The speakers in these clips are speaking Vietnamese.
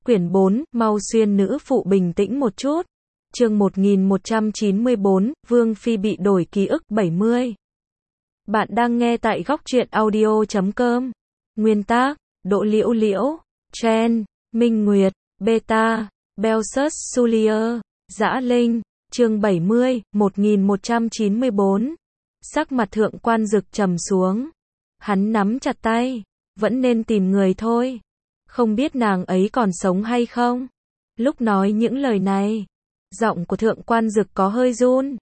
Quyển 4, mau xuyên nữ phụ bình tĩnh một chút. Chương 1194, Vương Phi bị đổi ký ức 70. Bạn đang nghe tại góc truyện audio.com. Nguyên tác, Đỗ Liễu Liễu, Chen, Minh Nguyệt, Beta, Belsus Sulier, Dã Linh, chương 70, 1194. Sắc mặt thượng quan Dực trầm xuống. Hắn nắm chặt tay, vẫn nên tìm người thôi. Không biết nàng ấy còn sống hay không? Lúc nói những lời này, giọng của thượng quan Dực có hơi run.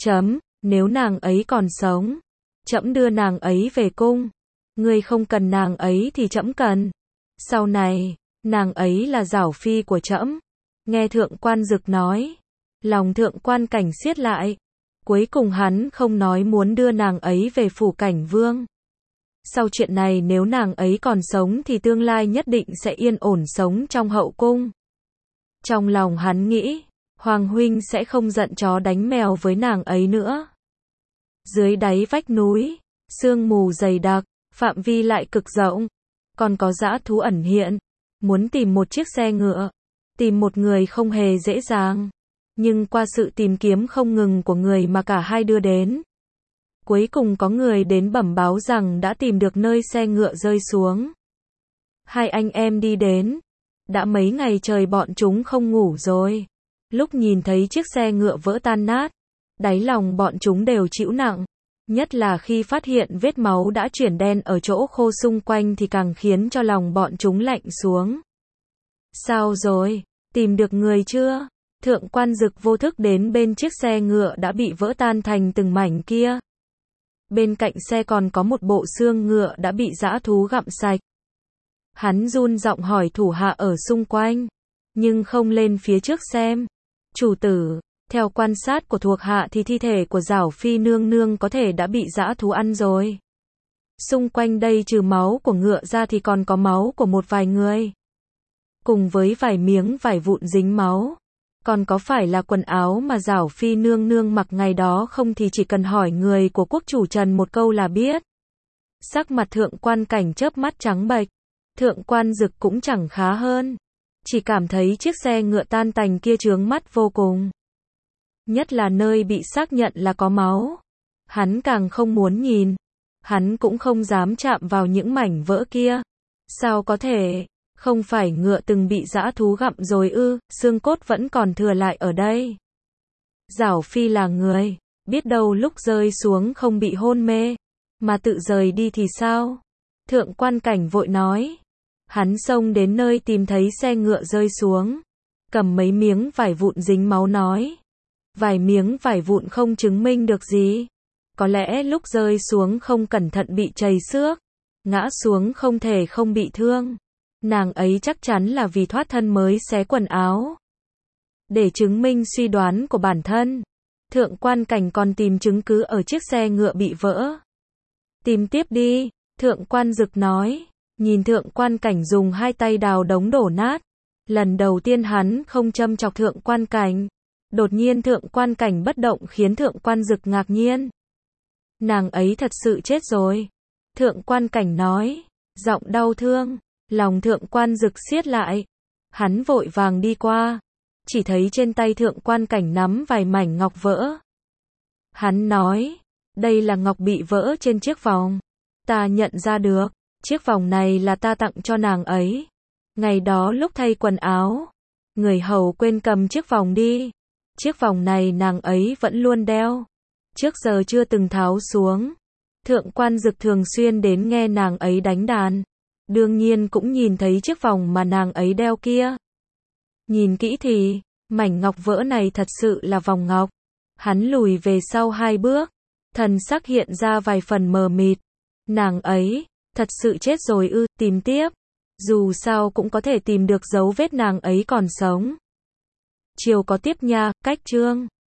Nếu nàng ấy còn sống, trẫm đưa nàng ấy về cung. Ngươi không cần nàng ấy thì trẫm cần. Sau này, nàng ấy là giảo phi của trẫm. Nghe thượng quan Dực nói, lòng thượng quan Cảnh siết lại. Cuối cùng hắn không nói muốn đưa nàng ấy về phủ Cảnh Vương. Sau chuyện này nếu nàng ấy còn sống thì tương lai nhất định sẽ yên ổn sống trong hậu cung. Trong lòng hắn nghĩ, Hoàng huynh sẽ không giận chó đánh mèo với nàng ấy nữa. Dưới đáy vách núi, sương mù dày đặc, phạm vi lại cực rộng, còn có dã thú ẩn hiện. Muốn tìm một chiếc xe ngựa, tìm một người không hề dễ dàng. Nhưng qua sự tìm kiếm không ngừng của người mà cả hai đưa đến, cuối cùng có người đến bẩm báo rằng đã tìm được nơi xe ngựa rơi xuống. Hai anh em đi đến. Đã mấy ngày trời bọn chúng không ngủ rồi. Lúc nhìn thấy chiếc xe ngựa vỡ tan nát, đáy lòng bọn chúng đều chịu nặng. Nhất là khi phát hiện vết máu đã chuyển đen ở chỗ khô xung quanh thì càng khiến cho lòng bọn chúng lạnh xuống. Sao rồi? Tìm được người chưa? Thượng quan Dực vô thức đến bên chiếc xe ngựa đã bị vỡ tan thành từng mảnh kia. Bên cạnh xe còn có một bộ xương ngựa đã bị dã thú gặm sạch. Hắn run giọng hỏi thủ hạ ở xung quanh, nhưng không lên phía trước xem. Chủ tử, theo quan sát của thuộc hạ thì thi thể của giảo phi nương nương có thể đã bị dã thú ăn rồi. Xung quanh đây trừ máu của ngựa ra thì còn có máu của một vài người. Cùng với vài miếng vải vụn dính máu. Còn có phải là quần áo mà giảo phi nương nương mặc ngày đó không thì chỉ cần hỏi người của quốc chủ Trần một câu là biết. Sắc mặt thượng quan Cảnh chớp mắt trắng bệch. Thượng quan Dực cũng chẳng khá hơn. Chỉ cảm thấy chiếc xe ngựa tan tành kia chướng mắt vô cùng. Nhất là nơi bị xác nhận là có máu. Hắn càng không muốn nhìn. Hắn cũng không dám chạm vào những mảnh vỡ kia. Sao có thể? Không phải ngựa từng bị dã thú gặm rồi ư? Xương cốt vẫn còn thừa lại ở đây. Giảo phi là người, biết đâu lúc rơi xuống không bị hôn mê, mà tự rời đi thì sao? Thượng quan Cảnh vội nói. Hắn xông đến nơi tìm thấy xe ngựa rơi xuống, cầm mấy miếng vải vụn dính máu nói. Vài miếng vải vụn không chứng minh được gì. Có lẽ lúc rơi xuống không cẩn thận bị trầy xước, ngã xuống không thể không bị thương. Nàng ấy chắc chắn là vì thoát thân mới xé quần áo. Để chứng minh suy đoán của bản thân, thượng quan Cảnh còn tìm chứng cứ ở chiếc xe ngựa bị vỡ. Tìm tiếp đi, thượng quan Dực nói. Nhìn thượng quan Cảnh dùng hai tay đào đống đổ nát. Lần đầu tiên hắn không châm chọc thượng quan Cảnh. Đột nhiên thượng quan Cảnh bất động khiến thượng quan Dực ngạc nhiên. Nàng ấy thật sự chết rồi. Thượng quan Cảnh nói, giọng đau thương. Lòng thượng quan Dực siết lại. Hắn vội vàng đi qua. Chỉ thấy trên tay thượng quan Cảnh nắm vài mảnh ngọc vỡ. Hắn nói, đây là ngọc bị vỡ trên chiếc vòng. Ta nhận ra được, chiếc vòng này là ta tặng cho nàng ấy. Ngày đó lúc thay quần áo, người hầu quên cầm chiếc vòng đi. Chiếc vòng này nàng ấy vẫn luôn đeo. Trước giờ chưa từng tháo xuống. Thượng quan Dực thường xuyên đến nghe nàng ấy đánh đàn. Đương nhiên cũng nhìn thấy chiếc vòng mà nàng ấy đeo kia. Nhìn kỹ thì, mảnh ngọc vỡ này thật sự là vòng ngọc. Hắn lùi về sau 2 bước. Thần sắc hiện ra vài phần mờ mịt. Nàng ấy, thật sự chết rồi ư? Tìm tiếp. Dù sao cũng có thể tìm được dấu vết nàng ấy còn sống. Chiều có tiếp nha, cách chương.